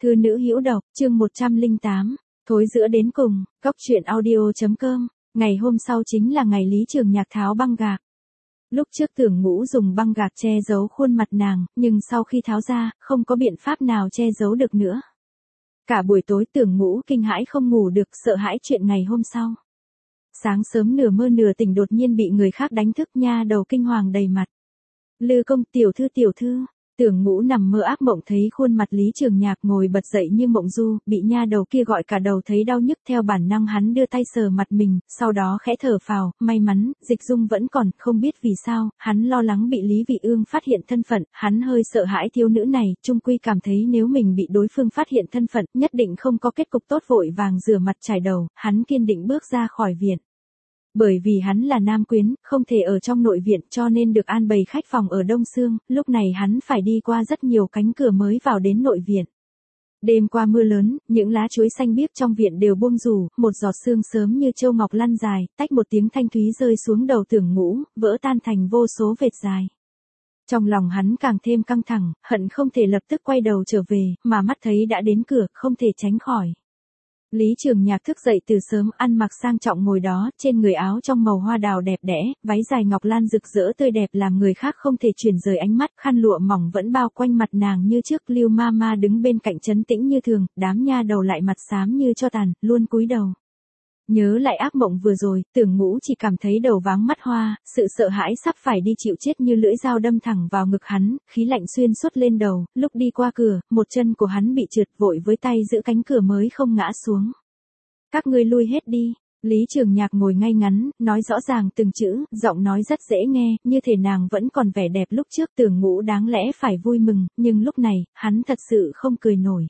Thư nữ hữu độc, chương 108, thối giữa đến cùng, góc truyện audio.com, ngày hôm sau chính là ngày Lý Trường Nhạc tháo băng gạc. Lúc trước Tưởng Ngũ dùng băng gạc che giấu khuôn mặt nàng, nhưng sau khi tháo ra, không có biện pháp nào che giấu được nữa. Cả buổi tối Tưởng Ngũ kinh hãi không ngủ được, sợ hãi chuyện ngày hôm sau. Sáng sớm nửa mơ nửa tỉnh đột nhiên bị người khác đánh thức, nha đầu kinh hoàng đầy mặt. Lư công, tiểu thư. Tưởng Ngũ nằm mơ ác mộng thấy khuôn mặt Lý Trường Nhạc ngồi bật dậy như mộng du, bị nha đầu kia gọi cả đầu thấy đau nhức, theo bản năng hắn đưa tay sờ mặt mình, sau đó khẽ thở phào, may mắn, dịch dung vẫn còn, không biết vì sao, hắn lo lắng bị Lý Vị Ương phát hiện thân phận, hắn hơi sợ hãi thiếu nữ này, chung quy cảm thấy nếu mình bị đối phương phát hiện thân phận, nhất định không có kết cục tốt, vội vàng rửa mặt chải đầu, hắn kiên định bước ra khỏi viện. Bởi vì hắn là nam quyến, không thể ở trong nội viện cho nên được an bày khách phòng ở Đông Sương, lúc này hắn phải đi qua rất nhiều cánh cửa mới vào đến nội viện. Đêm qua mưa lớn, những lá chuối xanh biếc trong viện đều buông rủ, một giọt sương sớm như châu ngọc lăn dài, tách một tiếng thanh thúy rơi xuống đầu Tưởng Ngũ, vỡ tan thành vô số vệt dài. Trong lòng hắn càng thêm căng thẳng, hận không thể lập tức quay đầu trở về, mà mắt thấy đã đến cửa, không thể tránh khỏi. Lý Trường Nhạc thức dậy từ sớm, ăn mặc sang trọng ngồi đó, trên người áo trong màu hoa đào đẹp đẽ, váy dài ngọc lan rực rỡ tươi đẹp làm người khác không thể chuyển rời ánh mắt, khăn lụa mỏng vẫn bao quanh mặt nàng như trước. Lưu Mama đứng bên cạnh trấn tĩnh như thường, đám nha đầu lại mặt xám như tro tàn, luôn cúi đầu. Nhớ lại ác mộng vừa rồi, Tưởng Ngũ chỉ cảm thấy đầu váng mắt hoa, sự sợ hãi sắp phải đi chịu chết như lưỡi dao đâm thẳng vào ngực hắn, khí lạnh xuyên suốt lên đầu, lúc đi qua cửa, một chân của hắn bị trượt, vội với tay giữ cánh cửa mới không ngã xuống. Các ngươi lui hết đi. Lý Trường Nhạc ngồi ngay ngắn, nói rõ ràng từng chữ, giọng nói rất dễ nghe, như thể nàng vẫn còn vẻ đẹp lúc trước. Tưởng Ngũ đáng lẽ phải vui mừng, nhưng lúc này, hắn thật sự không cười nổi.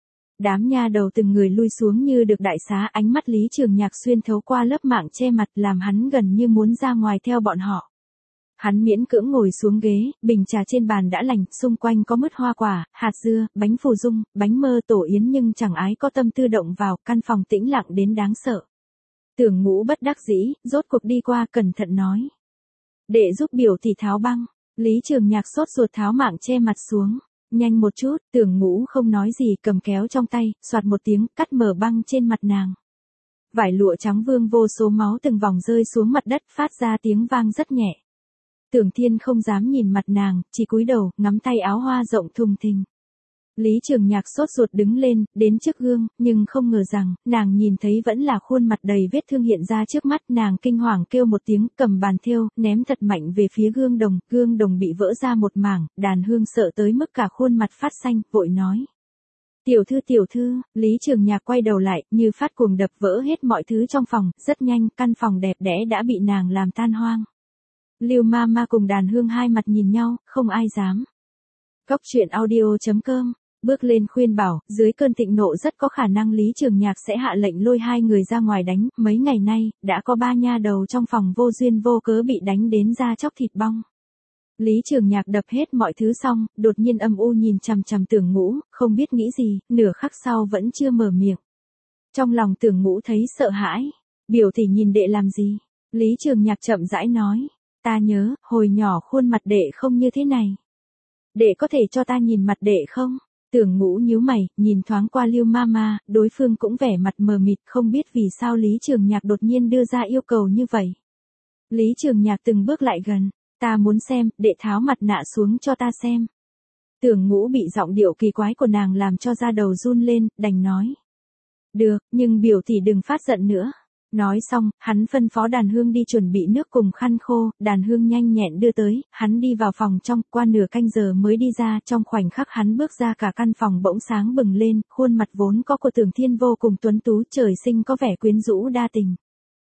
Đám nha đầu từng người lui xuống như được đại xá, ánh mắt Lý Trường Nhạc xuyên thấu qua lớp mạng che mặt làm hắn gần như muốn ra ngoài theo bọn họ. Hắn miễn cưỡng ngồi xuống ghế, bình trà trên bàn đã lành, xung quanh có mứt hoa quả, hạt dưa, bánh phù dung, bánh mơ tổ yến, nhưng chẳng ai có tâm tư động vào, căn phòng tĩnh lặng đến đáng sợ. Tưởng Ngũ bất đắc dĩ, rốt cuộc đi qua cẩn thận nói. Đệ giúp biểu tỷ tháo băng. Lý Trường Nhạc sốt ruột tháo mạng che mặt xuống. Nhanh một chút, Tưởng Ngũ không nói gì, cầm kéo trong tay, xoạt một tiếng, cắt mở băng trên mặt nàng. Vải lụa trắng vương vô số máu từng vòng rơi xuống mặt đất, phát ra tiếng vang rất nhẹ. Tưởng Thiên không dám nhìn mặt nàng, chỉ cúi đầu, ngắm tay áo hoa rộng thùng thình. Lý Trường Nhạc sốt ruột đứng lên, đến trước gương, nhưng không ngờ rằng, nàng nhìn thấy vẫn là khuôn mặt đầy vết thương hiện ra trước mắt. Nàng kinh hoàng kêu một tiếng, cầm bàn thêu, ném thật mạnh về phía gương đồng bị vỡ ra một mảng. Đàn Hương sợ tới mức cả khuôn mặt phát xanh, vội nói. Tiểu thư, Lý Trường Nhạc quay đầu lại, như phát cuồng đập vỡ hết mọi thứ trong phòng, rất nhanh, căn phòng đẹp đẽ đã bị nàng làm tan hoang. Lưu Mama cùng Đàn Hương hai mặt nhìn nhau, không ai dám. Góc truyện audio.com, bước lên khuyên bảo, dưới cơn thịnh nộ rất có khả năng Lý Trường Nhạc sẽ hạ lệnh lôi hai người ra ngoài đánh. Mấy ngày nay, đã có 3 nha đầu trong phòng vô duyên vô cớ bị đánh đến da chóc thịt bong. Lý Trường Nhạc đập hết mọi thứ xong, đột nhiên âm u nhìn chằm chằm Tưởng Ngũ, không biết nghĩ gì, nửa khắc sau vẫn chưa mở miệng. Trong lòng Tưởng Ngũ thấy sợ hãi. Biểu tỷ nhìn đệ làm gì? Lý Trường Nhạc chậm rãi nói. Ta nhớ, hồi nhỏ khuôn mặt đệ không như thế này. Đệ có thể cho ta nhìn mặt đệ không? Tưởng Ngũ nhíu mày, nhìn thoáng qua Lưu Mama, đối phương cũng vẻ mặt mờ mịt, không biết vì sao Lý Trường Nhạc đột nhiên đưa ra yêu cầu như vậy. Lý Trường Nhạc từng bước lại gần. Ta muốn xem, đệ tháo mặt nạ xuống cho ta xem. Tưởng Ngũ bị giọng điệu kỳ quái của nàng làm cho da đầu run lên, đành nói. Được, nhưng biểu tỷ đừng phát giận nữa. Nói xong, hắn phân phó Đàn Hương đi chuẩn bị nước cùng khăn khô, Đàn Hương nhanh nhẹn đưa tới, hắn đi vào phòng trong, qua nửa canh giờ mới đi ra. Trong khoảnh khắc hắn bước ra cả căn phòng bỗng sáng bừng lên, khuôn mặt vốn có của Tưởng Thiên vô cùng tuấn tú, trời sinh có vẻ quyến rũ đa tình.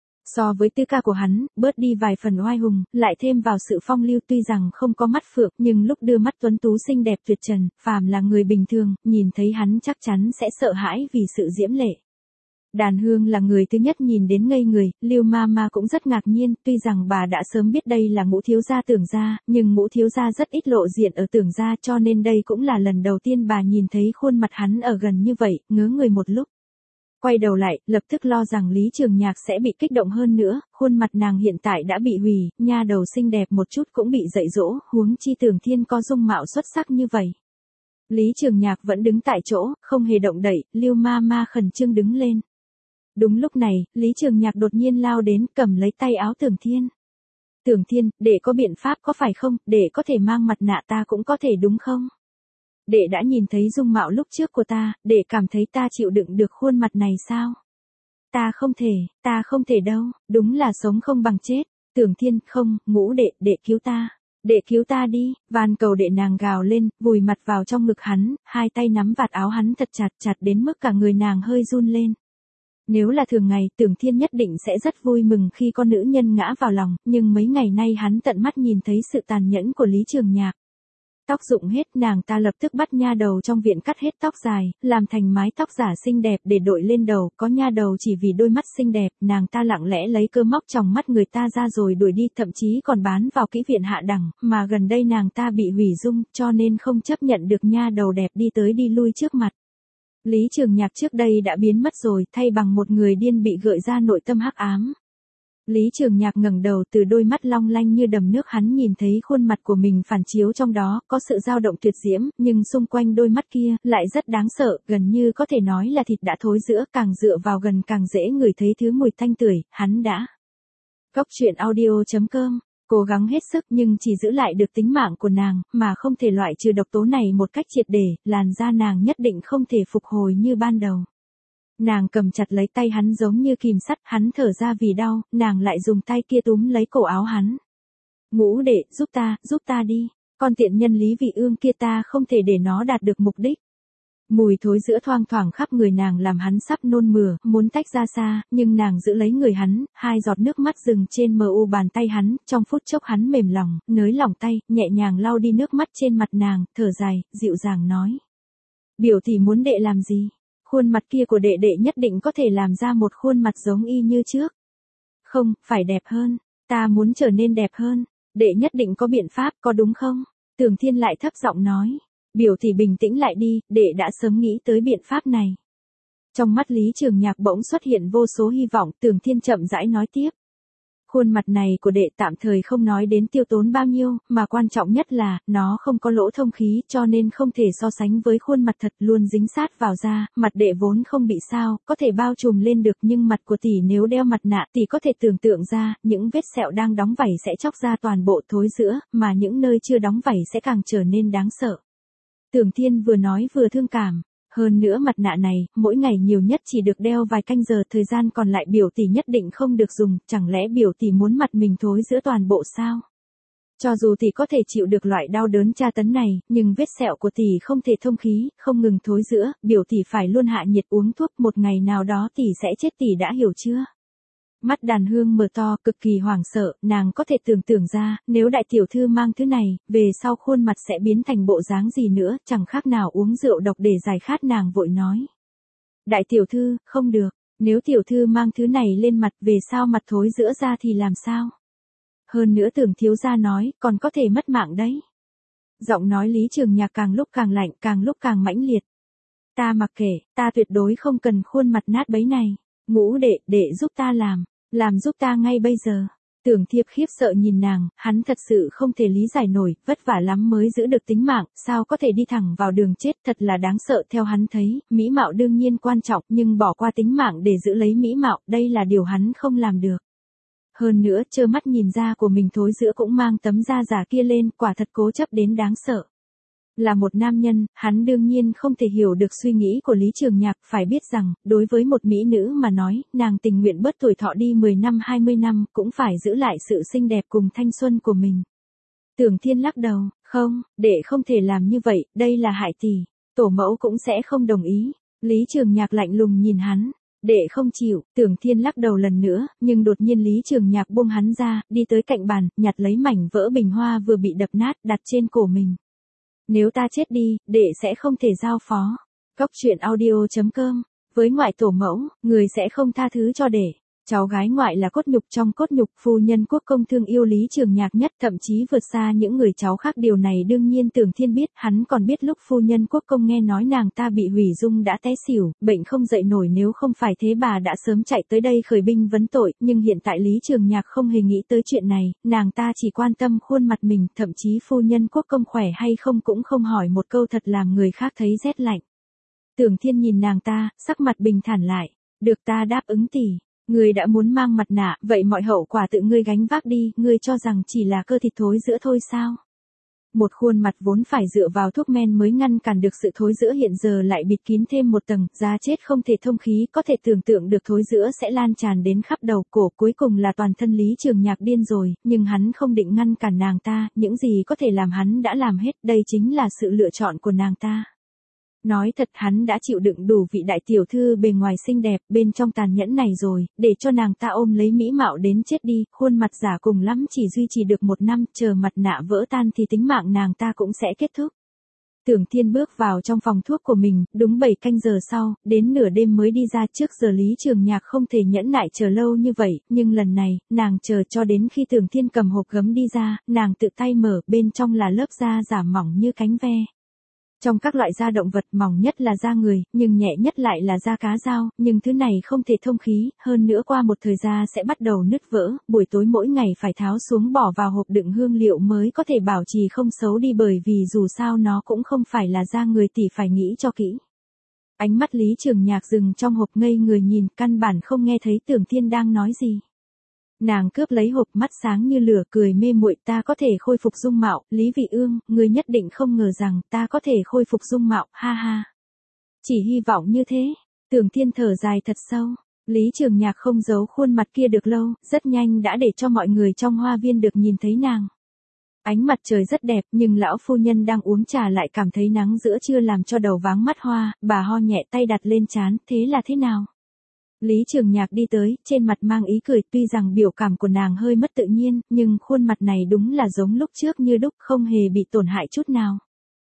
So với tư ca của hắn, bớt đi vài phần oai hùng, lại thêm vào sự phong lưu, tuy rằng không có mắt phượng, nhưng lúc đưa mắt tuấn tú xinh đẹp tuyệt trần, phàm là người bình thường, nhìn thấy hắn chắc chắn sẽ sợ hãi vì sự diễm lệ. Đàn Hương là người thứ nhất nhìn đến ngây người, Lưu Mama cũng rất ngạc nhiên, tuy rằng bà đã sớm biết đây là Ngũ thiếu gia Tưởng gia, nhưng Ngũ thiếu gia rất ít lộ diện ở Tưởng gia, cho nên đây cũng là lần đầu tiên bà nhìn thấy khuôn mặt hắn ở gần như vậy, ngớ người một lúc. Quay đầu lại, lập tức lo rằng Lý Trường Nhạc sẽ bị kích động hơn nữa, khuôn mặt nàng hiện tại đã bị hủy, nha đầu xinh đẹp một chút cũng bị dạy dỗ, huống chi Tưởng Thiên có dung mạo xuất sắc như vậy. Lý Trường Nhạc vẫn đứng tại chỗ, không hề động đậy, Lưu Ma Ma khẩn trương đứng lên. Đúng lúc này, Lý Trường Nhạc đột nhiên lao đến, cầm lấy tay áo Tưởng Thiên. Tưởng Thiên, đệ có biện pháp có phải không, đệ có thể mang mặt nạ ta cũng có thể đúng không? Đệ đã nhìn thấy dung mạo lúc trước của ta, đệ cảm thấy ta chịu đựng được khuôn mặt này sao? Ta không thể đâu, đúng là sống không bằng chết. Tưởng Thiên, không, Ngũ đệ, đệ cứu ta đi, van cầu đệ, nàng gào lên, vùi mặt vào trong ngực hắn, hai tay nắm vạt áo hắn thật chặt, chặt đến mức cả người nàng hơi run lên. Nếu là thường ngày, Tưởng Thiên nhất định sẽ rất vui mừng khi con nữ nhân ngã vào lòng, nhưng mấy ngày nay hắn tận mắt nhìn thấy sự tàn nhẫn của Lý Trường Nhạc. Tóc rụng hết, nàng ta lập tức bắt nha đầu trong viện cắt hết tóc dài, làm thành mái tóc giả xinh đẹp để đội lên đầu, có nha đầu chỉ vì đôi mắt xinh đẹp, nàng ta lặng lẽ lấy cơ móc tròng mắt người ta ra rồi đuổi đi, thậm chí còn bán vào kỹ viện hạ đẳng, mà gần đây nàng ta bị hủy dung, cho nên không chấp nhận được nha đầu đẹp đi tới đi lui trước mặt. Lý Trường Nhạc trước đây đã biến mất rồi, thay bằng một người điên bị gợi ra nội tâm hắc ám. Lý Trường Nhạc ngẩng đầu, từ đôi mắt long lanh như đầm nước hắn nhìn thấy khuôn mặt của mình phản chiếu trong đó, có sự dao động tuyệt diễm, nhưng xung quanh đôi mắt kia lại rất đáng sợ, gần như có thể nói là thịt đã thối rữa, càng dựa vào gần càng dễ ngửi thấy thứ mùi tanh tưởi, hắn đã. Góc truyện audio.com, cố gắng hết sức nhưng chỉ giữ lại được tính mạng của nàng, mà không thể loại trừ độc tố này một cách triệt để, làn da nàng nhất định không thể phục hồi như ban đầu. Nàng cầm chặt lấy tay hắn giống như kìm sắt, hắn thở ra vì đau, nàng lại dùng tay kia túm lấy cổ áo hắn. Ngũ đệ, giúp ta đi, con tiện nhân Lý Vị Ương kia, ta không thể để nó đạt được mục đích. Mùi thối giữa thoang thoảng khắp người nàng làm hắn sắp nôn mửa, muốn tách ra xa, nhưng nàng giữ lấy người hắn, hai giọt nước mắt dừng trên mờ u bàn tay hắn, trong phút chốc hắn mềm lòng, nới lỏng tay, nhẹ nhàng lau đi nước mắt trên mặt nàng, thở dài, dịu dàng nói. Biểu tỷ muốn đệ làm gì? Khuôn mặt kia của đệ đệ nhất định có thể làm ra một khuôn mặt giống y như trước. Không, phải đẹp hơn, ta muốn trở nên đẹp hơn, đệ nhất định có biện pháp, có đúng không? Tưởng Thiên lại thấp giọng nói. Biểu tỷ bình tĩnh lại đi, đệ đã sớm nghĩ tới biện pháp này. Trong mắt Lý Trường Nhạc bỗng xuất hiện vô số hy vọng, Tưởng Thiên chậm rãi nói tiếp. Khuôn mặt này của đệ tạm thời không nói đến tiêu tốn bao nhiêu, mà quan trọng nhất là, nó không có lỗ thông khí, cho nên không thể so sánh với khuôn mặt thật luôn dính sát vào da, mặt đệ vốn không bị sao, có thể bao trùm lên được, nhưng mặt của tỷ nếu đeo mặt nạ, tỷ có thể tưởng tượng ra, những vết sẹo đang đóng vảy sẽ chóc ra toàn bộ thối rữa, mà những nơi chưa đóng vảy sẽ càng trở nên đáng sợ. Tưởng Thiên vừa nói vừa thương cảm. Hơn nữa mặt nạ này, mỗi ngày nhiều nhất chỉ được đeo vài canh giờ, thời gian còn lại biểu tỷ nhất định không được dùng, chẳng lẽ biểu tỷ muốn mặt mình thối giữa toàn bộ sao? Cho dù tỷ có thể chịu được loại đau đớn tra tấn này, nhưng vết sẹo của tỷ không thể thông khí, không ngừng thối rữa, biểu tỷ phải luôn hạ nhiệt uống thuốc, một ngày nào đó tỷ sẽ chết, tỷ đã hiểu chưa? Mắt Đàn Hương mở to, cực kỳ hoảng sợ, nàng có thể tưởng tượng ra, nếu đại tiểu thư mang thứ này, về sau khuôn mặt sẽ biến thành bộ dáng gì nữa, chẳng khác nào uống rượu độc để giải khát, nàng vội nói. Đại tiểu thư, không được, nếu tiểu thư mang thứ này lên mặt, về sau mặt thối rữa ra thì làm sao? Hơn nữa Tưởng thiếu gia nói, còn có thể mất mạng đấy. Giọng nói Lý Trường Nhạc càng lúc càng lạnh, càng lúc càng mãnh liệt. Ta mặc kệ, ta tuyệt đối không cần khuôn mặt nát bấy này. Ngũ đệ, đệ giúp ta làm giúp ta ngay bây giờ. Tưởng Thiệp khiếp sợ nhìn nàng, hắn thật sự không thể lý giải nổi, vất vả lắm mới giữ được tính mạng, sao có thể đi thẳng vào đường chết, thật là đáng sợ. Theo hắn thấy, mỹ mạo đương nhiên quan trọng, nhưng bỏ qua tính mạng để giữ lấy mỹ mạo, đây là điều hắn không làm được. Hơn nữa, trơ mắt nhìn da của mình thối rữa cũng mang tấm da giả kia lên, quả thật cố chấp đến đáng sợ. Là một nam nhân, hắn đương nhiên không thể hiểu được suy nghĩ của Lý Trường Nhạc, phải biết rằng, đối với một mỹ nữ mà nói, nàng tình nguyện bớt tuổi thọ đi 10 năm 20 năm, cũng phải giữ lại sự xinh đẹp cùng thanh xuân của mình. Tưởng Thiên lắc đầu, không, đệ không thể làm như vậy, đây là hại tỷ, tổ mẫu cũng sẽ không đồng ý. Lý Trường Nhạc lạnh lùng nhìn hắn. Đệ không chịu, Tưởng Thiên lắc đầu lần nữa, nhưng đột nhiên Lý Trường Nhạc buông hắn ra, đi tới cạnh bàn, nhặt lấy mảnh vỡ bình hoa vừa bị đập nát, đặt trên cổ mình. Nếu ta chết đi, đệ sẽ không thể giao phó. Góc truyện audio.com, với ngoại tổ mẫu, người sẽ không tha thứ cho đệ. Cháu gái ngoại là cốt nhục trong cốt nhục, phu nhân quốc công thương yêu Lý Trường Nhạc nhất, thậm chí vượt xa những người cháu khác. Điều này đương nhiên Tưởng Thiên biết, hắn còn biết lúc phu nhân quốc công nghe nói nàng ta bị hủy dung đã té xỉu, bệnh không dậy nổi, nếu không phải thế bà đã sớm chạy tới đây khởi binh vấn tội, nhưng hiện tại Lý Trường Nhạc không hề nghĩ tới chuyện này, nàng ta chỉ quan tâm khuôn mặt mình, thậm chí phu nhân quốc công khỏe hay không cũng không hỏi một câu, thật làm người khác thấy rét lạnh. Tưởng Thiên nhìn nàng ta, sắc mặt bình thản lại, được, ta đáp ứng tỷ. Ngươi đã muốn mang mặt nạ, vậy mọi hậu quả tự ngươi gánh vác đi, ngươi cho rằng chỉ là cơ thịt thối rữa thôi sao? Một khuôn mặt vốn phải dựa vào thuốc men mới ngăn cản được sự thối rữa hiện giờ lại bịt kín thêm một tầng, da chết không thể thông khí, có thể tưởng tượng được thối rữa sẽ lan tràn đến khắp đầu cổ, cuối cùng là toàn thân Lý Trường Nhạc điên rồi, nhưng hắn không định ngăn cản nàng ta, những gì có thể làm hắn đã làm hết, đây chính là sự lựa chọn của nàng ta. Nói thật, hắn đã chịu đựng đủ vị đại tiểu thư bề ngoài xinh đẹp, bên trong tàn nhẫn này rồi, để cho nàng ta ôm lấy mỹ mạo đến chết đi, khuôn mặt giả cùng lắm chỉ duy trì được 1 năm, chờ mặt nạ vỡ tan thì tính mạng nàng ta cũng sẽ kết thúc. Tưởng Thiên bước vào trong phòng thuốc của mình, đúng 7 canh giờ sau, đến nửa đêm mới đi ra. Trước giờ Lý Trường Nhạc không thể nhẫn nại chờ lâu như vậy, nhưng lần này, nàng chờ cho đến khi Tưởng Thiên cầm hộp gấm đi ra, nàng tự tay mở, bên trong là lớp da giả mỏng như cánh ve. Trong các loại da động vật, mỏng nhất là da người, nhưng nhẹ nhất lại là da cá dao, nhưng thứ này không thể thông khí, hơn nữa qua một thời gian sẽ bắt đầu nứt vỡ, buổi tối mỗi ngày phải tháo xuống bỏ vào hộp đựng hương liệu mới có thể bảo trì không xấu đi, bởi vì dù sao nó cũng không phải là da người, tỷ phải nghĩ cho kỹ. Ánh mắt Lý Trường Nhạc dừng trong hộp, ngây người nhìn, căn bản không nghe thấy Tưởng Thiên đang nói gì. Nàng cướp lấy hộp, mắt sáng như lửa, cười mê muội, ta có thể khôi phục dung mạo, Lý Vị Ương, ngươi nhất định không ngờ rằng ta có thể khôi phục dung mạo, ha ha. Chỉ hy vọng như thế. Tưởng Thiên thở dài thật sâu. Lý Trường Nhạc không giấu khuôn mặt kia được lâu, rất nhanh đã để cho mọi người trong hoa viên được nhìn thấy nàng. Ánh mặt trời rất đẹp, nhưng lão phu nhân đang uống trà lại cảm thấy nắng giữa trưa làm cho đầu váng mắt hoa, bà ho nhẹ, tay đặt lên trán, thế là thế nào? Lý Trường Nhạc đi tới, trên mặt mang ý cười, tuy rằng biểu cảm của nàng hơi mất tự nhiên, nhưng khuôn mặt này đúng là giống lúc trước như đúc, không hề bị tổn hại chút nào.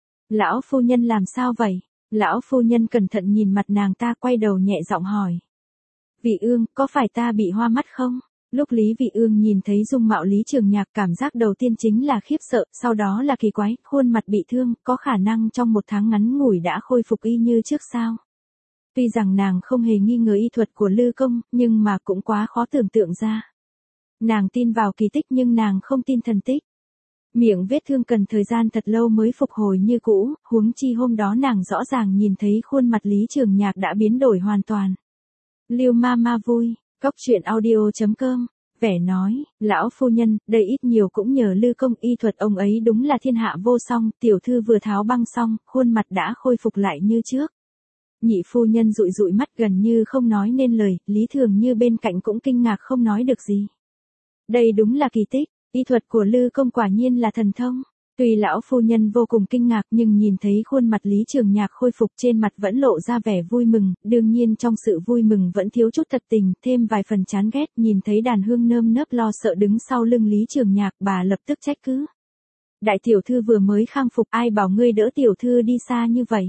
Lão phu nhân làm sao vậy? Lão phu nhân cẩn thận nhìn mặt nàng ta, quay đầu nhẹ giọng hỏi. Vị Ương, có phải ta bị hoa mắt không? Lúc Lý Vị Ương nhìn thấy dung mạo Lý Trường Nhạc, cảm giác đầu tiên chính là khiếp sợ, sau đó là kỳ quái, khuôn mặt bị thương, có khả năng trong 1 tháng ngắn ngủi đã khôi phục y như trước sao? Tuy rằng nàng không hề nghi ngờ y thuật của Lư Công, nhưng mà cũng quá khó tưởng tượng ra. Nàng tin vào kỳ tích nhưng nàng không tin thần tích. Miệng vết thương cần thời gian thật lâu mới phục hồi như cũ, huống chi hôm đó nàng rõ ràng nhìn thấy khuôn mặt Lý Trường Nhạc đã biến đổi hoàn toàn. Liêu ma ma vui, Cóc Truyện Audio.com, vẻ nói, lão phu nhân, đây ít nhiều cũng nhờ Lư Công, y thuật ông ấy đúng là thiên hạ vô song, tiểu thư vừa tháo băng xong, khuôn mặt đã khôi phục lại như trước. Nhị phu nhân dụi dụi mắt gần như không nói nên lời, Lý Thường Như bên cạnh cũng kinh ngạc không nói được gì. Đây đúng là kỳ tích, y thuật của Lư Công quả nhiên là thần thông. Tuy lão phu nhân vô cùng kinh ngạc nhưng nhìn thấy khuôn mặt Lý Trường Nhạc khôi phục, trên mặt vẫn lộ ra vẻ vui mừng, đương nhiên trong sự vui mừng vẫn thiếu chút thật tình, thêm vài phần chán ghét. Nhìn thấy Đàn Hương nơm nớp lo sợ đứng sau lưng Lý Trường Nhạc, bà lập tức trách cứ. Đại tiểu thư vừa mới khang phục, ai bảo ngươi đỡ tiểu thư đi xa như vậy?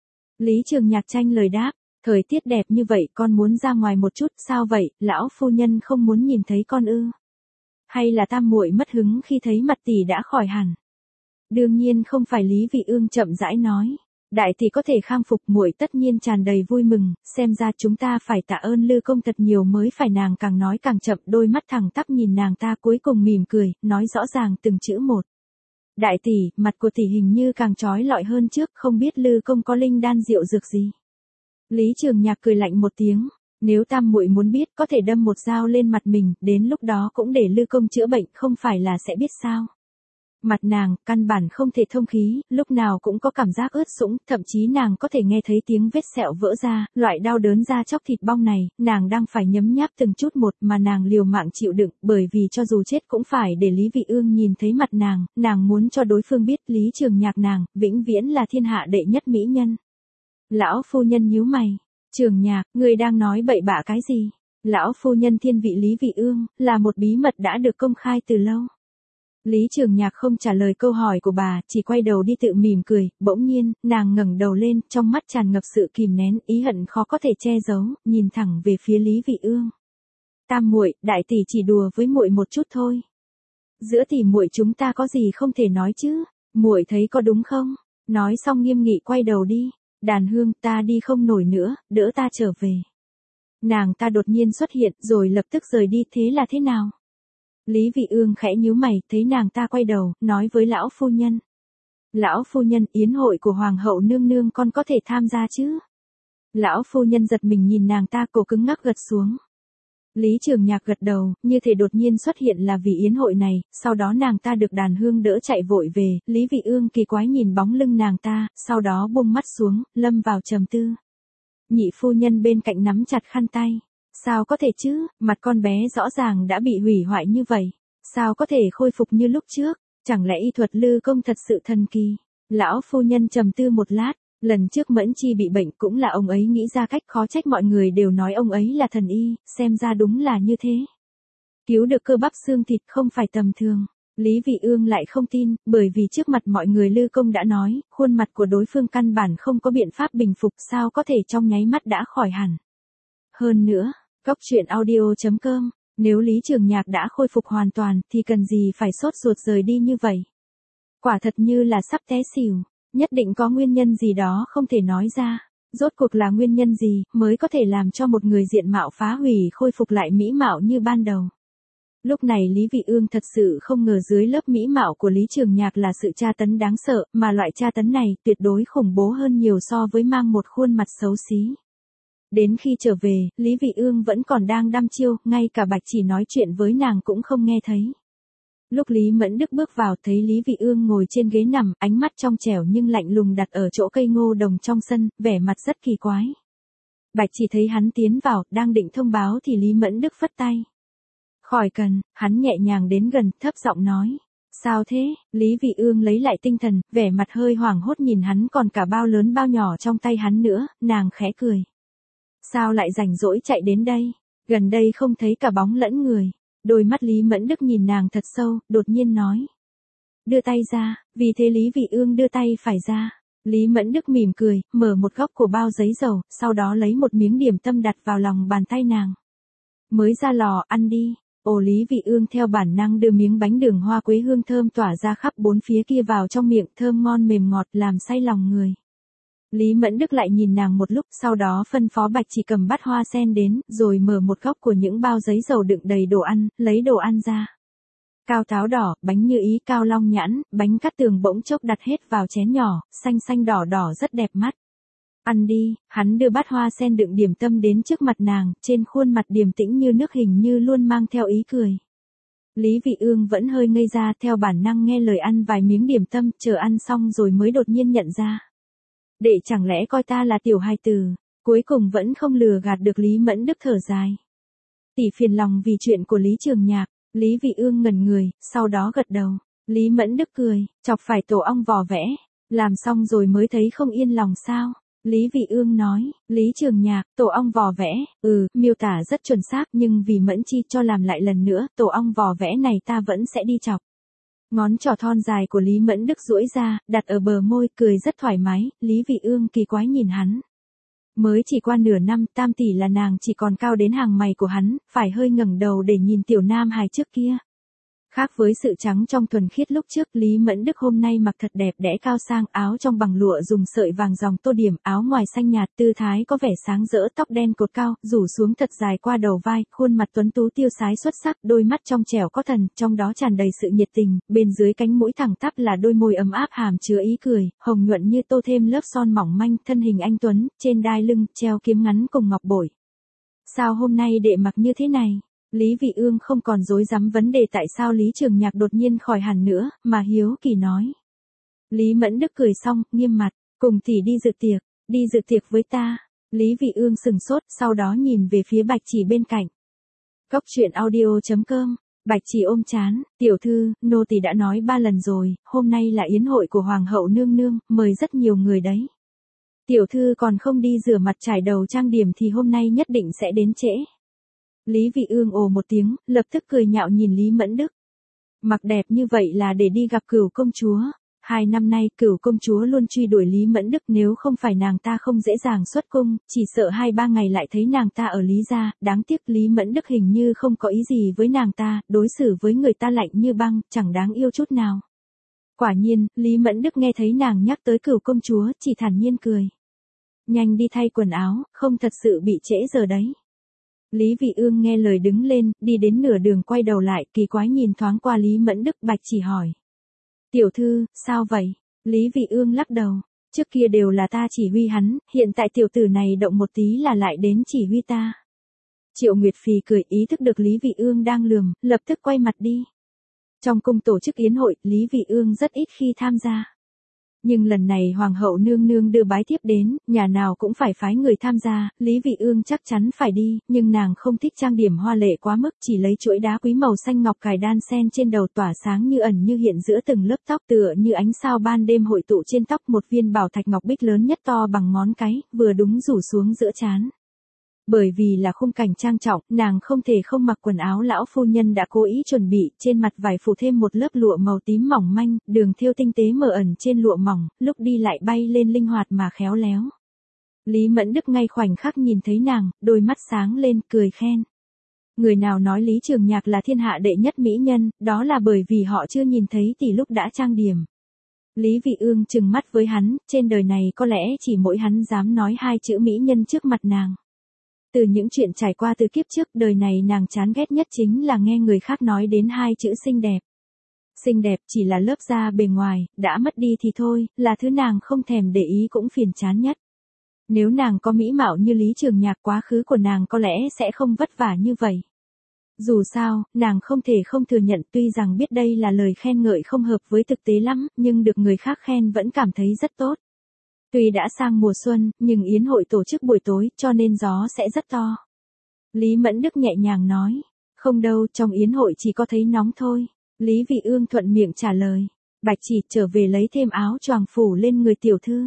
Lý Trường Nhạc tranh lời đáp, thời tiết đẹp như vậy con muốn ra ngoài một chút, sao vậy, lão phu nhân không muốn nhìn thấy con ư? Hay là tam muội mất hứng khi thấy mặt tỷ đã khỏi hẳn? Đương nhiên không phải, Lý Vị Ương chậm rãi nói. Đại tỷ có thể khang phục, muội tất nhiên tràn đầy vui mừng, xem ra chúng ta phải tạ ơn Lư Công thật nhiều mới phải. Nàng càng nói càng chậm, đôi mắt thẳng tắp nhìn nàng ta, cuối cùng mỉm cười, nói rõ ràng từng chữ một. Đại tỷ, mặt của tỷ hình như càng chói lọi hơn trước, không biết Lư Công có linh đan diệu dược gì? Lý Trường Nhạc cười lạnh một tiếng, nếu tam muội muốn biết có thể đâm một dao lên mặt mình, đến lúc đó cũng để Lư Công chữa bệnh, không phải là sẽ biết sao? Mặt nàng, căn bản không thể thông khí, lúc nào cũng có cảm giác ướt sũng, thậm chí nàng có thể nghe thấy tiếng vết sẹo vỡ ra, loại đau đớn da chóc thịt bong này, nàng đang phải nhấm nháp từng chút một mà nàng liều mạng chịu đựng, bởi vì cho dù chết cũng phải để Lý Vị Ương nhìn thấy mặt nàng muốn cho đối phương biết Lý Trường Nhạc nàng, vĩnh viễn là thiên hạ đệ nhất mỹ nhân. Lão phu nhân nhíu mày, Trường Nhạc, ngươi đang nói bậy bạ cái gì? Lão phu nhân thiên vị Lý Vị Ương, là một bí mật đã được công khai từ lâu. Lý Trường Nhạc không trả lời câu hỏi của bà, chỉ quay đầu đi tự mỉm cười, bỗng nhiên, nàng ngẩng đầu lên, trong mắt tràn ngập sự kìm nén, ý hận khó có thể che giấu, nhìn thẳng về phía Lý Vị Ương. Tam muội, đại tỷ chỉ đùa với muội một chút thôi. Giữa tỷ muội chúng ta có gì không thể nói chứ, muội thấy có đúng không? Nói xong nghiêm nghị quay đầu đi. Đàn Hương, ta đi không nổi nữa, đỡ ta trở về. Nàng ta đột nhiên xuất hiện rồi lập tức rời đi, thế là thế nào? Lý Vị Ương khẽ nhíu mày, thấy nàng ta quay đầu, nói với lão phu nhân. Lão phu nhân, yến hội của hoàng hậu nương nương con có thể tham gia chứ? Lão phu nhân giật mình nhìn nàng ta, cổ cứng ngắc gật xuống. Lý Trường Nhạc gật đầu, như thể đột nhiên xuất hiện là vì yến hội này, sau đó nàng ta được Đàn Hương đỡ chạy vội về, Lý Vị Ương kỳ quái nhìn bóng lưng nàng ta, sau đó buông mắt xuống, lâm vào trầm tư. Nhị phu nhân bên cạnh nắm chặt khăn tay. Sao có thể chứ, mặt con bé rõ ràng đã bị hủy hoại như vậy. Sao có thể khôi phục như lúc trước, chẳng lẽ y thuật Lư Công thật sự thần kỳ. Lão phu nhân trầm tư một lát, lần trước Mẫn Chi bị bệnh cũng là ông ấy nghĩ ra cách, khó trách mọi người đều nói ông ấy là thần y, xem ra đúng là như thế. Cứu được cơ bắp xương thịt không phải tầm thường. Lý Vị Ương lại không tin, bởi vì trước mặt mọi người Lư Công đã nói, khuôn mặt của đối phương căn bản không có biện pháp bình phục, sao có thể trong nháy mắt đã khỏi hẳn. Hơn nữa, Cóc truyện audio.com, nếu Lý Trường Nhạc đã khôi phục hoàn toàn thì cần gì phải sốt ruột rời đi như vậy. Quả thật như là sắp té xỉu, nhất định có nguyên nhân gì đó không thể nói ra. Rốt cuộc là nguyên nhân gì mới có thể làm cho một người diện mạo phá hủy khôi phục lại mỹ mạo như ban đầu. Lúc này Lý Vị Ương thật sự không ngờ dưới lớp mỹ mạo của Lý Trường Nhạc là sự tra tấn đáng sợ, mà loại tra tấn này tuyệt đối khủng bố hơn nhiều so với mang một khuôn mặt xấu xí. Đến khi trở về, Lý Vị Ương vẫn còn đang đăm chiêu, ngay cả Bạch Chỉ nói chuyện với nàng cũng không nghe thấy. Lúc Lý Mẫn Đức bước vào thấy Lý Vị Ương ngồi trên ghế nằm, ánh mắt trong trẻo nhưng lạnh lùng đặt ở chỗ cây ngô đồng trong sân, vẻ mặt rất kỳ quái. Bạch Chỉ thấy hắn tiến vào, đang định thông báo thì Lý Mẫn Đức phất tay. Khỏi cần, hắn nhẹ nhàng đến gần, thấp giọng nói. Sao thế? Lý Vị Ương lấy lại tinh thần, vẻ mặt hơi hoảng hốt nhìn hắn, còn cả bao lớn bao nhỏ trong tay hắn nữa, nàng khẽ cười. Sao lại rảnh rỗi chạy đến đây? Gần đây không thấy cả bóng lẫn người. Đôi mắt Lý Mẫn Đức nhìn nàng thật sâu, đột nhiên nói. Đưa tay ra, vì thế Lý Vị Ương đưa tay phải ra. Lý Mẫn Đức mỉm cười, mở một góc của bao giấy dầu, sau đó lấy một miếng điểm tâm đặt vào lòng bàn tay nàng. Mới ra lò, ăn đi. Ồ, Lý Vị Ương theo bản năng đưa miếng bánh đường hoa quế hương thơm tỏa ra khắp bốn phía kia vào trong miệng, thơm ngon mềm ngọt làm say lòng người. Lý Mẫn Đức lại nhìn nàng một lúc, sau đó phân phó Bạch Chỉ cầm bát hoa sen đến, rồi mở một góc của những bao giấy dầu đựng đầy đồ ăn, lấy đồ ăn ra. Cao táo đỏ, bánh như ý, cao long nhãn, bánh cát tường bỗng chốc đặt hết vào chén nhỏ, xanh xanh đỏ đỏ rất đẹp mắt. Ăn đi, hắn đưa bát hoa sen đựng điểm tâm đến trước mặt nàng, trên khuôn mặt điềm tĩnh như nước hình như luôn mang theo ý cười. Lý Vị Ương vẫn hơi ngây ra, theo bản năng nghe lời ăn vài miếng điểm tâm, chờ ăn xong rồi mới đột nhiên nhận ra. Đệ chẳng lẽ coi ta là tiểu hài tử, cuối cùng vẫn không lừa gạt được. Lý Mẫn Đức thở dài. Tỷ phiền lòng vì chuyện của Lý Trường Nhạc. Lý Vị Ương ngẩn người, sau đó gật đầu. Lý Mẫn Đức cười, chọc phải tổ ong vò vẽ, làm xong rồi mới thấy không yên lòng sao? Lý Vị Ương nói, Lý Trường Nhạc, tổ ong vò vẽ, miêu tả rất chuẩn xác, nhưng vì Mẫn Chi cho làm lại lần nữa, tổ ong vò vẽ này ta vẫn sẽ đi chọc. Ngón trỏ thon dài của Lý Mẫn Đức duỗi ra, đặt ở bờ môi, cười rất thoải mái. Lý Vị Ương kỳ quái nhìn hắn. Mới chỉ qua nửa năm, Tam tỷ là nàng chỉ còn cao đến hàng mày của hắn, phải hơi ngẩng đầu để nhìn tiểu nam hài trước kia. Khác với sự trắng trong thuần khiết lúc trước, Lý Mẫn Đức hôm nay mặc thật đẹp đẽ, cao sang, áo trong bằng lụa dùng sợi vàng dòng tô điểm, áo ngoài xanh nhạt, tư thái có vẻ sáng rỡ, tóc đen cột cao, rủ xuống thật dài qua đầu vai, khuôn mặt tuấn tú tiêu sái xuất sắc, đôi mắt trong trẻo có thần, trong đó tràn đầy sự nhiệt tình, bên dưới cánh mũi thẳng tắp là đôi môi ấm áp hàm chứa ý cười, hồng nhuận như tô thêm lớp son mỏng manh, thân hình anh tuấn, trên đai lưng treo kiếm ngắn cùng ngọc bội. Sao hôm nay đệ mặc như thế này? Lý Vị Ương không còn rối rắm vấn đề tại sao Lý Trường Nhạc đột nhiên khỏi hẳn nữa, mà hiếu kỳ nói. Lý Mẫn Đức cười xong, nghiêm mặt, cùng tỷ đi dự tiệc với ta. Lý Vị Ương sừng sốt, sau đó nhìn về phía Bạch Chỉ bên cạnh. Cóc truyện audio.com, Bạch Chỉ ôm trán, tiểu thư, nô tỳ đã nói 3 lần rồi, hôm nay là yến hội của Hoàng hậu nương nương, mời rất nhiều người đấy. Tiểu thư còn không đi rửa mặt trải đầu trang điểm thì hôm nay nhất định sẽ đến trễ. Lý Vị Ương ồ một tiếng, lập tức cười nhạo nhìn Lý Mẫn Đức. Mặc đẹp như vậy là để đi gặp Cửu công chúa, 2 năm nay Cửu công chúa luôn truy đuổi Lý Mẫn Đức, nếu không phải nàng ta không dễ dàng xuất cung, chỉ sợ 2-3 ngày lại thấy nàng ta ở Lý gia, đáng tiếc Lý Mẫn Đức hình như không có ý gì với nàng ta, đối xử với người ta lạnh như băng, chẳng đáng yêu chút nào. Quả nhiên, Lý Mẫn Đức nghe thấy nàng nhắc tới Cửu công chúa, chỉ thản nhiên cười. Nhanh đi thay quần áo, không thật sự bị trễ giờ đấy. Lý Vị Ương nghe lời đứng lên, đi đến nửa đường quay đầu lại, kỳ quái nhìn thoáng qua Lý Mẫn Đức. Bạch Chỉ hỏi. Tiểu thư, sao vậy? Lý Vị Ương lắc đầu. Trước kia đều là ta chỉ huy hắn, hiện tại tiểu tử này động một tí là lại đến chỉ huy ta. Triệu Nguyệt Phì cười, ý thức được Lý Vị Ương đang lườm, lập tức quay mặt đi. Trong cung tổ chức yến hội, Lý Vị Ương rất ít khi tham gia. Nhưng lần này Hoàng hậu nương nương đưa bái thiếp đến, nhà nào cũng phải phái người tham gia, Lý Vị Ương chắc chắn phải đi, nhưng nàng không thích trang điểm hoa lệ quá mức, chỉ lấy chuỗi đá quý màu xanh ngọc cài đan sen trên đầu tỏa sáng như ẩn như hiện giữa từng lớp tóc, tựa như ánh sao ban đêm hội tụ trên tóc. Một viên bảo thạch ngọc bích lớn nhất to bằng ngón cái, vừa đúng rủ xuống giữa trán. Bởi vì là khung cảnh trang trọng, nàng không thể không mặc quần áo lão phu nhân đã cố ý chuẩn bị, trên mặt vải phủ thêm một lớp lụa màu tím mỏng manh, đường thêu tinh tế mờ ẩn trên lụa mỏng, lúc đi lại bay lên linh hoạt mà khéo léo. Lý Mẫn Đức ngay khoảnh khắc nhìn thấy nàng, đôi mắt sáng lên, cười khen. Người nào nói Lý Trường Nhạc là thiên hạ đệ nhất mỹ nhân, đó là bởi vì họ chưa nhìn thấy tỷ lúc đã trang điểm. Lý Vị Ương trừng mắt với hắn, trên đời này có lẽ chỉ mỗi hắn dám nói 2 chữ mỹ nhân trước mặt nàng. Từ những chuyện trải qua từ kiếp trước, đời này nàng chán ghét nhất chính là nghe người khác nói đến 2 chữ xinh đẹp. Xinh đẹp chỉ là lớp da bề ngoài, đã mất đi thì thôi, là thứ nàng không thèm để ý cũng phiền chán nhất. Nếu nàng có mỹ mạo như Lý Trường Nhạc, quá khứ của nàng có lẽ sẽ không vất vả như vậy. Dù sao, nàng không thể không thừa nhận, tuy rằng biết đây là lời khen ngợi không hợp với thực tế lắm, nhưng được người khác khen vẫn cảm thấy rất tốt. Tuy đã sang mùa xuân, nhưng yến hội tổ chức buổi tối, cho nên gió sẽ rất to. Lý Mẫn Đức nhẹ nhàng nói. Không đâu, trong yến hội chỉ có thấy nóng thôi. Lý Vị Ương thuận miệng trả lời. Bạch Chỉ, trở về lấy thêm áo choàng phủ lên người tiểu thư.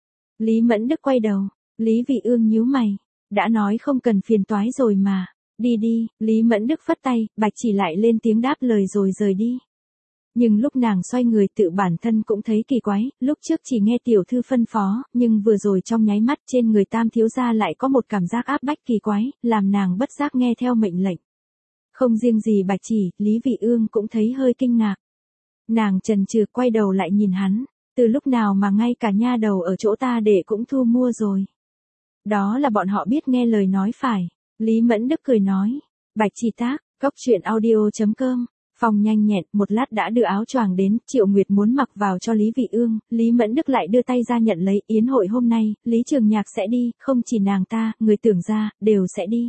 Lý Mẫn Đức quay đầu. Lý Vị Ương nhíu mày. Đã nói không cần phiền toái rồi mà. Đi đi, Lý Mẫn Đức phất tay, Bạch Chỉ lại lên tiếng đáp lời rồi rời đi. Nhưng lúc nàng xoay người tự bản thân cũng thấy kỳ quái, lúc trước chỉ nghe tiểu thư phân phó, nhưng vừa rồi trong nháy mắt trên người Tam thiếu gia lại có một cảm giác áp bách kỳ quái, làm nàng bất giác nghe theo mệnh lệnh. Không riêng gì Bạch Chỉ, Lý Vị Ương cũng thấy hơi kinh ngạc. Nàng chần chừ quay đầu lại nhìn hắn, từ lúc nào mà ngay cả nha đầu ở chỗ ta để cũng thu mua rồi. Đó là bọn họ biết nghe lời nói phải. Lý Mẫn Đức cười nói. Bạch Chỉ tác, góc.audio.com. Phòng nhanh nhẹn, một lát đã đưa áo choàng đến, Triệu Nguyệt muốn mặc vào cho Lý Vị Ương, Lý Mẫn Đức lại đưa tay ra nhận lấy. Yến hội hôm nay, Lý Trường Nhạc sẽ đi, không chỉ nàng ta, người tưởng ra, đều sẽ đi.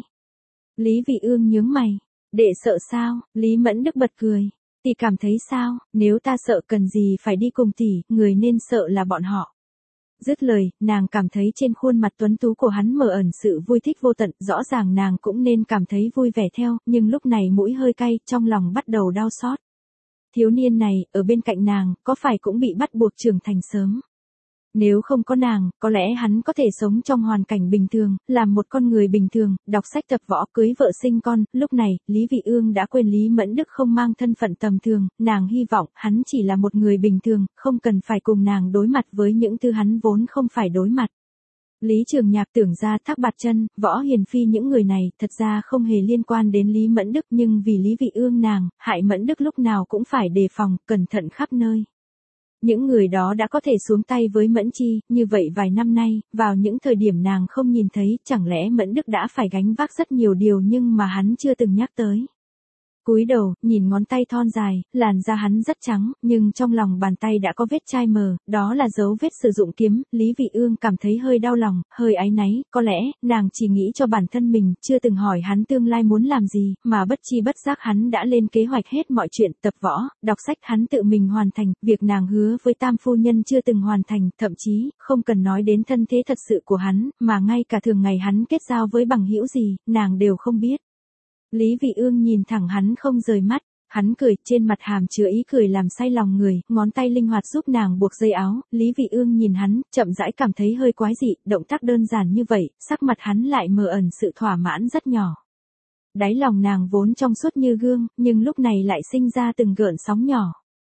Lý Vị Ương nhướng mày. Đệ sợ sao? Lý Mẫn Đức bật cười. Tỷ cảm thấy sao? Nếu ta sợ cần gì phải đi cùng tỷ, người nên sợ là bọn họ. Dứt lời, nàng cảm thấy trên khuôn mặt tuấn tú của hắn mờ ẩn sự vui thích vô tận, rõ ràng nàng cũng nên cảm thấy vui vẻ theo, nhưng lúc này mũi hơi cay, trong lòng bắt đầu đau xót. Thiếu niên này, ở bên cạnh nàng, có phải cũng bị bắt buộc trưởng thành sớm? Nếu không có nàng, có lẽ hắn có thể sống trong hoàn cảnh bình thường, làm một con người bình thường, đọc sách tập võ, cưới vợ sinh con. Lúc này, Lý Vị Ương đã quên Lý Mẫn Đức không mang thân phận tầm thường, nàng hy vọng hắn chỉ là một người bình thường, không cần phải cùng nàng đối mặt với những thứ hắn vốn không phải đối mặt. Lý Trường Nhạc, Tưởng Gia, Thác Bạt Chân, Võ Hiền Phi, những người này thật ra không hề liên quan đến Lý Mẫn Đức, nhưng vì Lý Vị Ương nàng, hại Mẫn Đức lúc nào cũng phải đề phòng, cẩn thận khắp nơi. Những người đó đã có thể xuống tay với Mẫn Chi, như vậy vài năm nay, vào những thời điểm nàng không nhìn thấy, chẳng lẽ Mẫn Đức đã phải gánh vác rất nhiều điều nhưng mà hắn chưa từng nhắc tới. Cúi đầu, nhìn ngón tay thon dài, làn da hắn rất trắng, nhưng trong lòng bàn tay đã có vết chai mờ, đó là dấu vết sử dụng kiếm. Lý Vị Ương cảm thấy hơi đau lòng, hơi áy náy, có lẽ, nàng chỉ nghĩ cho bản thân mình, chưa từng hỏi hắn tương lai muốn làm gì, mà bất chi bất giác hắn đã lên kế hoạch hết mọi chuyện, tập võ, đọc sách hắn tự mình hoàn thành, việc nàng hứa với Tam phu nhân chưa từng hoàn thành, thậm chí, không cần nói đến thân thế thật sự của hắn, mà ngay cả thường ngày hắn kết giao với bằng hữu gì, nàng đều không biết. Lý Vị Ương nhìn thẳng hắn không rời mắt, hắn cười, trên mặt hàm chứa ý cười làm say lòng người, ngón tay linh hoạt giúp nàng buộc dây áo. Lý Vị Ương nhìn hắn, chậm rãi cảm thấy hơi quái dị, động tác đơn giản như vậy, sắc mặt hắn lại mờ ẩn sự thỏa mãn rất nhỏ. Đáy lòng nàng vốn trong suốt như gương, nhưng lúc này lại sinh ra từng gợn sóng nhỏ.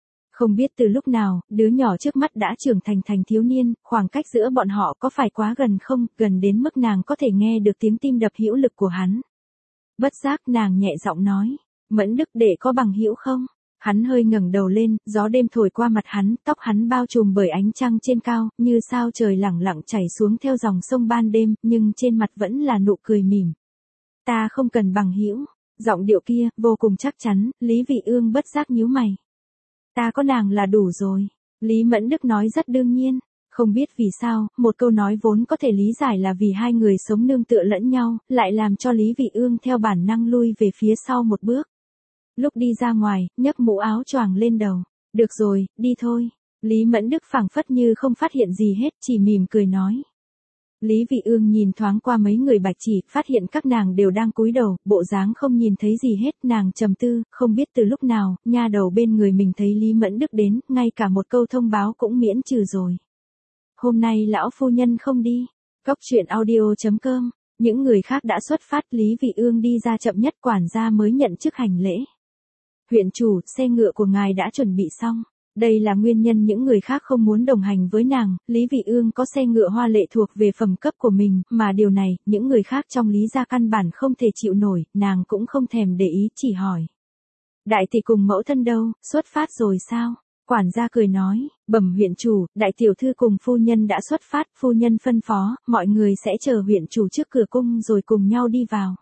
Không biết từ lúc nào, đứa nhỏ trước mắt đã trưởng thành thiếu niên, khoảng cách giữa bọn họ có phải quá gần không, gần đến mức nàng có thể nghe được tiếng tim đập hữu lực của hắn. Bất giác nàng nhẹ giọng nói, Mẫn Đức đệ có bằng hữu không? Hắn hơi ngẩng đầu lên, gió đêm thổi qua mặt hắn, tóc hắn bao trùm bởi ánh trăng trên cao, như sao trời lẳng lặng chảy xuống theo dòng sông ban đêm, nhưng trên mặt vẫn là nụ cười mỉm. Ta không cần bằng hữu. Giọng điệu kia, vô cùng chắc chắn, Lý Vị Ương bất giác nhíu mày. Ta có nàng là đủ rồi. Lý Mẫn Đức nói rất đương nhiên. Không biết vì sao, một câu nói vốn có thể lý giải là vì hai người sống nương tựa lẫn nhau, lại làm cho Lý Vị Ương theo bản năng lui về phía sau một bước. Lúc đi ra ngoài, nhấc mũ áo choàng lên đầu. Được rồi, đi thôi. Lý Mẫn Đức phảng phất như không phát hiện gì hết, chỉ mỉm cười nói. Lý Vị Ương nhìn thoáng qua mấy người Bạch Chỉ, phát hiện các nàng đều đang cúi đầu, bộ dáng không nhìn thấy gì hết, nàng trầm tư, không biết từ lúc nào, nha đầu bên người mình thấy Lý Mẫn Đức đến, ngay cả một câu thông báo cũng miễn trừ rồi. Hôm nay lão phu nhân không đi. Cóc truyện audio.com. Những người khác đã xuất phát, Lý Vị Ương đi ra chậm nhất, quản gia mới nhận chức hành lễ. Huyện chủ, xe ngựa của ngài đã chuẩn bị xong. Đây là nguyên nhân những người khác không muốn đồng hành với nàng, Lý Vị Ương có xe ngựa hoa lệ thuộc về phẩm cấp của mình, mà điều này, những người khác trong Lý gia căn bản không thể chịu nổi, nàng cũng không thèm để ý, chỉ hỏi. Đại tỷ cùng mẫu thân đâu, xuất phát rồi sao? Quản gia cười nói, bẩm huyện chủ, đại tiểu thư cùng phu nhân đã xuất phát, phu nhân phân phó, mọi người sẽ chờ huyện chủ trước cửa cung rồi cùng nhau đi vào.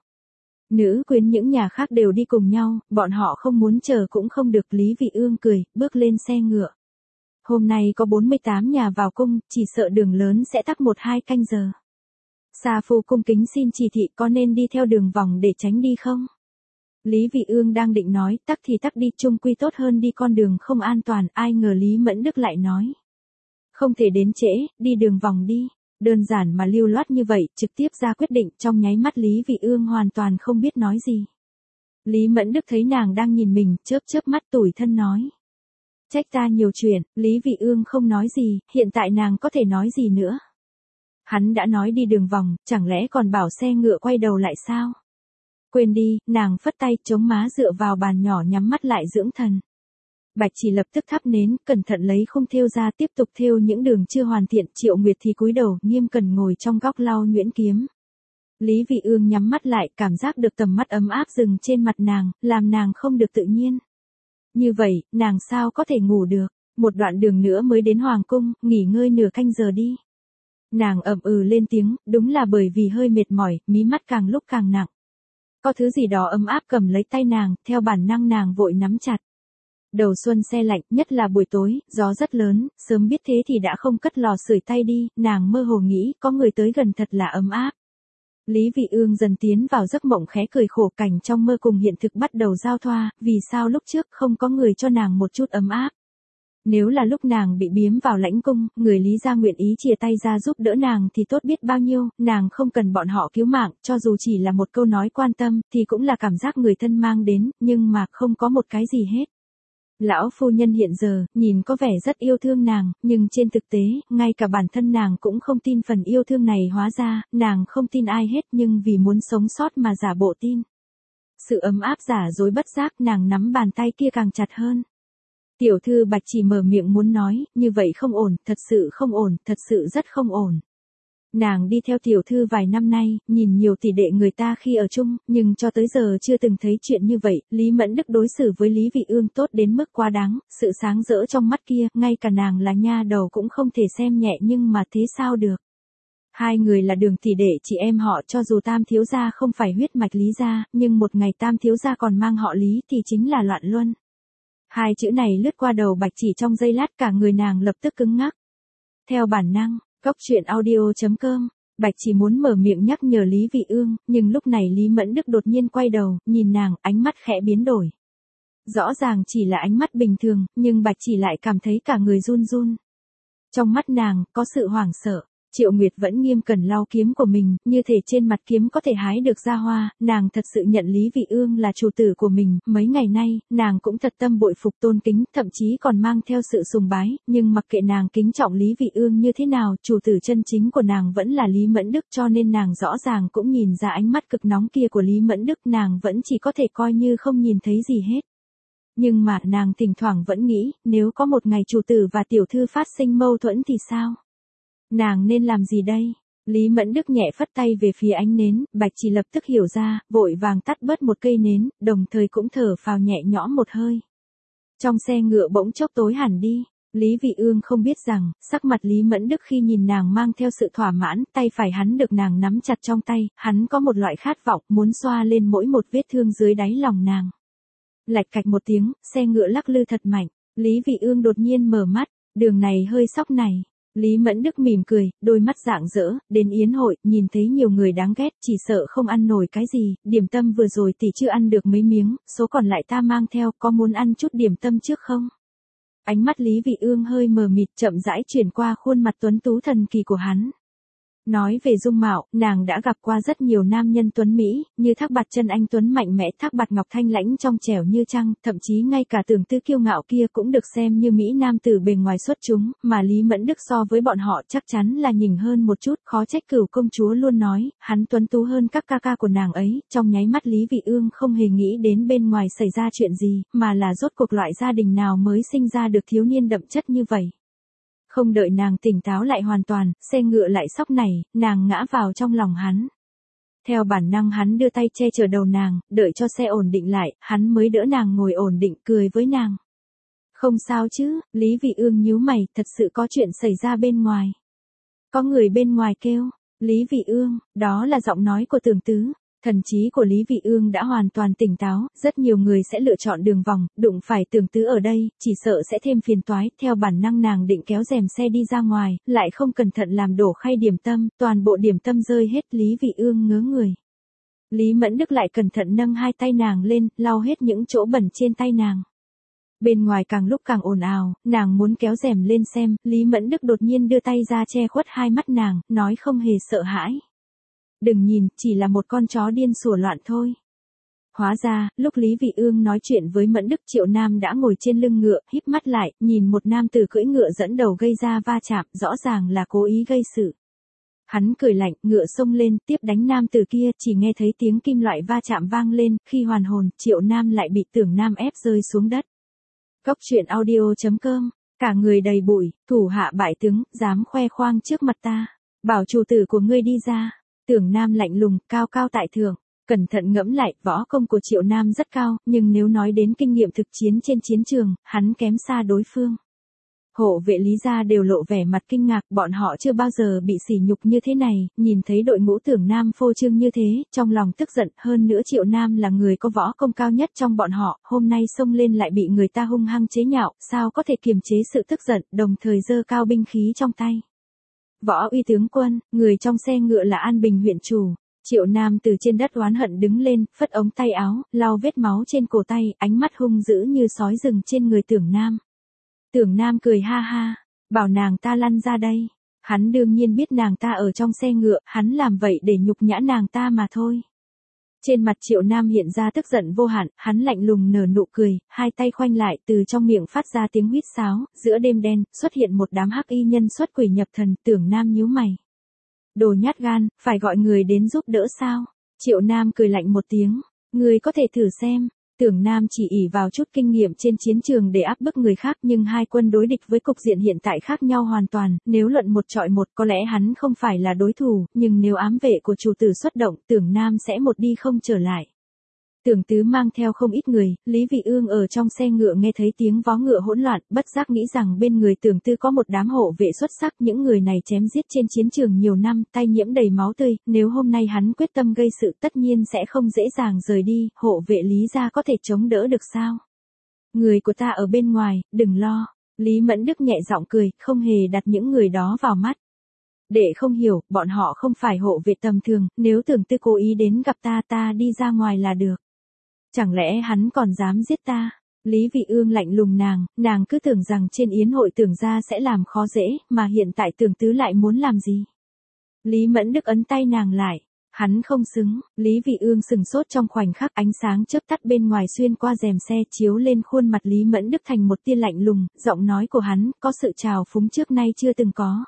Nữ quyến những nhà khác đều đi cùng nhau, bọn họ không muốn chờ cũng không được. Lý Vị Ương cười, bước lên xe ngựa. Hôm nay có 48 nhà vào cung, chỉ sợ đường lớn sẽ tắc 1-2 canh giờ. Sa phu cung kính xin chỉ thị có nên đi theo đường vòng để tránh đi không? Lý Vị Ương đang định nói, tắc thì tắc đi, chung quy tốt hơn đi con đường không an toàn, ai ngờ Lý Mẫn Đức lại nói. Không thể đến trễ, đi đường vòng đi. Đơn giản mà lưu loát như vậy, trực tiếp ra quyết định, trong nháy mắt Lý Vị Ương hoàn toàn không biết nói gì. Lý Mẫn Đức thấy nàng đang nhìn mình, chớp chớp mắt tủi thân nói. Trách ta nhiều chuyện, Lý Vị Ương không nói gì, hiện tại nàng có thể nói gì nữa. Hắn đã nói đi đường vòng, chẳng lẽ còn bảo xe ngựa quay đầu lại sao? Quên đi, nàng phất tay, chống má dựa vào bàn nhỏ nhắm mắt lại dưỡng thần. Bạch Chỉ lập tức thắp nến, cẩn thận lấy khung thêu ra, tiếp tục thêu những đường chưa hoàn thiện. Triệu Nguyệt thì cúi đầu, nghiêm cẩn ngồi trong góc lau nhuyễn kiếm. Lý Vị Ương nhắm mắt lại, cảm giác được tầm mắt ấm áp dừng trên mặt nàng, làm nàng không được tự nhiên. Như vậy, nàng sao có thể ngủ được? Một đoạn đường nữa mới đến hoàng cung, nghỉ ngơi nửa canh giờ đi. Nàng ậm ừ lên tiếng, đúng là bởi vì hơi mệt mỏi, mí mắt càng lúc càng nặng. Có thứ gì đó ấm áp cầm lấy tay nàng, theo bản năng nàng vội nắm chặt. Đầu xuân se lạnh, nhất là buổi tối, gió rất lớn, sớm biết thế thì đã không cất lò sưởi tay đi, nàng mơ hồ nghĩ, có người tới gần thật là ấm áp. Lý Vị Ương dần tiến vào giấc mộng, khẽ cười khổ, cảnh trong mơ cùng hiện thực bắt đầu giao thoa, vì sao lúc trước không có người cho nàng một chút ấm áp. Nếu là lúc nàng bị biếm vào lãnh cung, người Lý gia nguyện ý chia tay ra giúp đỡ nàng thì tốt biết bao nhiêu, nàng không cần bọn họ cứu mạng, cho dù chỉ là một câu nói quan tâm, thì cũng là cảm giác người thân mang đến, nhưng mà không có một cái gì hết. Lão phu nhân hiện giờ, nhìn có vẻ rất yêu thương nàng, nhưng trên thực tế, ngay cả bản thân nàng cũng không tin phần yêu thương này, hóa ra, nàng không tin ai hết nhưng vì muốn sống sót mà giả bộ tin. Sự ấm áp giả dối bất giác, nàng nắm bàn tay kia càng chặt hơn. Tiểu thư Bạch Chỉ mở miệng muốn nói, như vậy không ổn, thật sự không ổn, thật sự rất không ổn. Nàng đi theo tiểu thư vài năm nay, nhìn nhiều tỷ đệ người ta khi ở chung, nhưng cho tới giờ chưa từng thấy chuyện như vậy. Lý Mẫn Đức đối xử với Lý Vị Ương tốt đến mức quá đáng, sự sáng rỡ trong mắt kia, ngay cả nàng là nha đầu cũng không thể xem nhẹ, nhưng mà thế sao được. Hai người là đường tỷ đệ chị em họ, cho dù Tam thiếu gia không phải huyết mạch Lý gia, nhưng một ngày Tam thiếu gia còn mang họ Lý thì chính là loạn luân. Hai chữ này lướt qua đầu Bạch Chỉ trong giây lát, cả người nàng lập tức cứng ngắc. Theo bản năng, Cóc truyện audio.com, Bạch Chỉ muốn mở miệng nhắc nhở Lý Vị Ương, nhưng lúc này Lý Mẫn Đức đột nhiên quay đầu, nhìn nàng, ánh mắt khẽ biến đổi. Rõ ràng chỉ là ánh mắt bình thường, nhưng Bạch Chỉ lại cảm thấy cả người run run. Trong mắt nàng, có sự hoảng sợ. Triệu Nguyệt vẫn nghiêm cẩn lau kiếm của mình, như thể trên mặt kiếm có thể hái được ra hoa, nàng thật sự nhận Lý Vị Ương là chủ tử của mình, mấy ngày nay, nàng cũng thật tâm bội phục tôn kính, thậm chí còn mang theo sự sùng bái, nhưng mặc kệ nàng kính trọng Lý Vị Ương như thế nào, chủ tử chân chính của nàng vẫn là Lý Mẫn Đức, cho nên nàng rõ ràng cũng nhìn ra ánh mắt cực nóng kia của Lý Mẫn Đức, nàng vẫn chỉ có thể coi như không nhìn thấy gì hết. Nhưng mà nàng thỉnh thoảng vẫn nghĩ, nếu có một ngày chủ tử và tiểu thư phát sinh mâu thuẫn thì sao? Nàng nên làm gì đây? Lý Mẫn Đức nhẹ phất tay về phía ánh nến, Bạch Chỉ lập tức hiểu ra, vội vàng tắt bớt một cây nến, đồng thời cũng thở phào nhẹ nhõm một hơi. Trong xe ngựa bỗng chốc tối hẳn đi. Lý Vị Ương không biết rằng, sắc mặt Lý Mẫn Đức khi nhìn nàng mang theo sự thỏa mãn, tay phải hắn được nàng nắm chặt trong tay, hắn có một loại khát vọng muốn xoa lên mỗi một vết thương dưới đáy lòng nàng. Lạch cạch một tiếng, xe ngựa lắc lư thật mạnh, Lý Vị Ương đột nhiên mở mắt, đường này hơi sóc này. Lý Mẫn Đức mỉm cười, đôi mắt rạng rỡ, đến yến hội, nhìn thấy nhiều người đáng ghét, chỉ sợ không ăn nổi cái gì, điểm tâm vừa rồi tỷ chưa ăn được mấy miếng, số còn lại ta mang theo, có muốn ăn chút điểm tâm trước không? Ánh mắt Lý Vị Ương hơi mờ mịt chậm rãi chuyển qua khuôn mặt tuấn tú thần kỳ của hắn. Nói về dung mạo, nàng đã gặp qua rất nhiều nam nhân tuấn Mỹ, như Thác Bạt Chân anh tuấn mạnh mẽ, Thác Bạt Ngọc thanh lãnh trong trẻo như trăng, thậm chí ngay cả Tưởng Tư kiêu ngạo kia cũng được xem như Mỹ nam tử bề ngoài xuất chúng, mà Lý Mẫn Đức so với bọn họ chắc chắn là nhỉnh hơn một chút, khó trách Cửu công chúa luôn nói, hắn tuấn tú hơn các ca ca của nàng ấy, trong nháy mắt Lý Vị Ương không hề nghĩ đến bên ngoài xảy ra chuyện gì, mà là rốt cuộc loại gia đình nào mới sinh ra được thiếu niên đậm chất như vậy. Không đợi nàng tỉnh táo lại hoàn toàn, xe ngựa lại sóc này, nàng ngã vào trong lòng hắn. Theo bản năng hắn đưa tay che chở đầu nàng, đợi cho xe ổn định lại, hắn mới đỡ nàng ngồi ổn định cười với nàng. Không sao chứ, Lý Vị Ương nhíu mày, thật sự có chuyện xảy ra bên ngoài. Có người bên ngoài kêu, Lý Vị Ương, đó là giọng nói của Tưởng Tứ. Thần trí của Lý Vị Ương đã hoàn toàn tỉnh táo, rất nhiều người sẽ lựa chọn đường vòng, đụng phải Tưởng Tứ ở đây, chỉ sợ sẽ thêm phiền toái, theo bản năng nàng định kéo rèm xe đi ra ngoài, lại không cẩn thận làm đổ khay điểm tâm, toàn bộ điểm tâm rơi hết, Lý Vị Ương ngớ người. Lý Mẫn Đức lại cẩn thận nâng hai tay nàng lên, lau hết những chỗ bẩn trên tay nàng. Bên ngoài càng lúc càng ồn ào, nàng muốn kéo rèm lên xem, Lý Mẫn Đức đột nhiên đưa tay ra che khuất hai mắt nàng, nói không hề sợ hãi. Đừng nhìn, chỉ là một con chó điên sủa loạn thôi. Hóa ra, lúc Lý Vị Ương nói chuyện với Mẫn Đức, Triệu Nam đã ngồi trên lưng ngựa, híp mắt lại, nhìn một nam tử cưỡi ngựa dẫn đầu gây ra va chạm, rõ ràng là cố ý gây sự. Hắn cười lạnh, ngựa xông lên, tiếp đánh nam tử kia, chỉ nghe thấy tiếng kim loại va chạm vang lên, khi hoàn hồn, Triệu Nam lại bị Tưởng Nam ép rơi xuống đất. Góc truyện audio.com, cả người đầy bụi, thủ hạ bại tướng, dám khoe khoang trước mặt ta, bảo chủ tử của ngươi đi ra. Tưởng Nam lạnh lùng, cao cao tại thượng, cẩn thận ngẫm lại, võ công của Triệu Nam rất cao, nhưng nếu nói đến kinh nghiệm thực chiến trên chiến trường, hắn kém xa đối phương. Hộ vệ Lý gia đều lộ vẻ mặt kinh ngạc, bọn họ chưa bao giờ bị sỉ nhục như thế này, nhìn thấy đội ngũ Tưởng Nam phô trương như thế, trong lòng tức giận, hơn nữa Triệu Nam là người có võ công cao nhất trong bọn họ, hôm nay xông lên lại bị người ta hung hăng chế nhạo, sao có thể kiềm chế sự tức giận, đồng thời giơ cao binh khí trong tay. Võ uy tướng quân, người trong xe ngựa là An Bình huyện chủ. Triệu Nam từ trên đất oán hận đứng lên, phất ống tay áo, lau vết máu trên cổ tay, ánh mắt hung dữ như sói rừng trên người Tưởng Nam. Tưởng Nam cười ha ha, bảo nàng ta lăn ra đây. Hắn đương nhiên biết nàng ta ở trong xe ngựa, hắn làm vậy để nhục nhã nàng ta mà thôi. Trên mặt Triệu Nam hiện ra tức giận vô hạn, hắn lạnh lùng nở nụ cười, hai tay khoanh lại, từ trong miệng phát ra tiếng huýt sáo, giữa đêm đen, xuất hiện một đám hắc y nhân xuất quỷ nhập thần, Tưởng Nam nhíu mày. Đồ nhát gan, phải gọi người đến giúp đỡ sao? Triệu Nam cười lạnh một tiếng, người có thể thử xem. Tưởng Nam chỉ ỷ vào chút kinh nghiệm trên chiến trường để áp bức người khác, nhưng hai quân đối địch với cục diện hiện tại khác nhau hoàn toàn, nếu luận một trọi một có lẽ hắn không phải là đối thủ, nhưng nếu ám vệ của chủ tử xuất động, Tưởng Nam sẽ một đi không trở lại. Tưởng Tứ mang theo không ít người, Lý Vị Ương ở trong xe ngựa nghe thấy tiếng vó ngựa hỗn loạn, bất giác nghĩ rằng bên người Tưởng Tư có một đám hộ vệ xuất sắc, những người này chém giết trên chiến trường nhiều năm, tay nhiễm đầy máu tươi, nếu hôm nay hắn quyết tâm gây sự tất nhiên sẽ không dễ dàng rời đi, hộ vệ Lý gia có thể chống đỡ được sao? Người của ta ở bên ngoài, đừng lo. Lý Mẫn Đức nhẹ giọng cười, không hề đặt những người đó vào mắt. Để không hiểu, bọn họ không phải hộ vệ tầm thường, nếu Tưởng Tư cố ý đến gặp ta đi ra ngoài là được. Chẳng lẽ hắn còn dám giết ta? Lý Vị Ương lạnh lùng nàng cứ tưởng rằng trên yến hội Tưởng gia sẽ làm khó dễ, mà hiện tại Tưởng Tứ lại muốn làm gì? Lý Mẫn Đức ấn tay nàng lại. Hắn không xứng, Lý Vị Ương sừng sốt trong khoảnh khắc, ánh sáng chớp tắt bên ngoài xuyên qua rèm xe chiếu lên khuôn mặt Lý Mẫn Đức thành một tia lạnh lùng, giọng nói của hắn có sự trào phúng trước nay chưa từng có.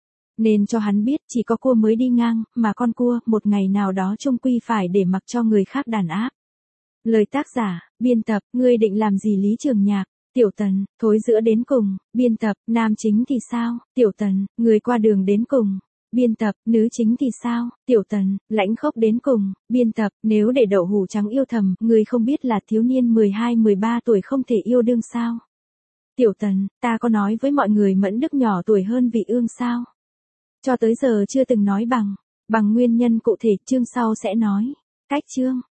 Nên cho hắn biết chỉ có cua mới đi ngang, mà con cua một ngày nào đó chung quy phải để mặc cho người khác đàn áp. Lời tác giả, biên tập, ngươi định làm gì Lý Trường Nhạc? Tiểu Tần, thối giữa đến cùng, biên tập, nam chính thì sao? Tiểu Tần, người qua đường đến cùng. Biên tập, nữ chính thì sao? Tiểu Tần, lãnh khốc đến cùng. Biên tập, nếu để đậu hũ trắng yêu thầm, người không biết là thiếu niên 12-13 tuổi không thể yêu đương sao? Tiểu Tần, ta có nói với mọi người Mẫn Đức nhỏ tuổi hơn Vị Ương sao? Cho tới giờ chưa từng nói bằng nguyên nhân cụ thể, chương sau sẽ nói. Cách chương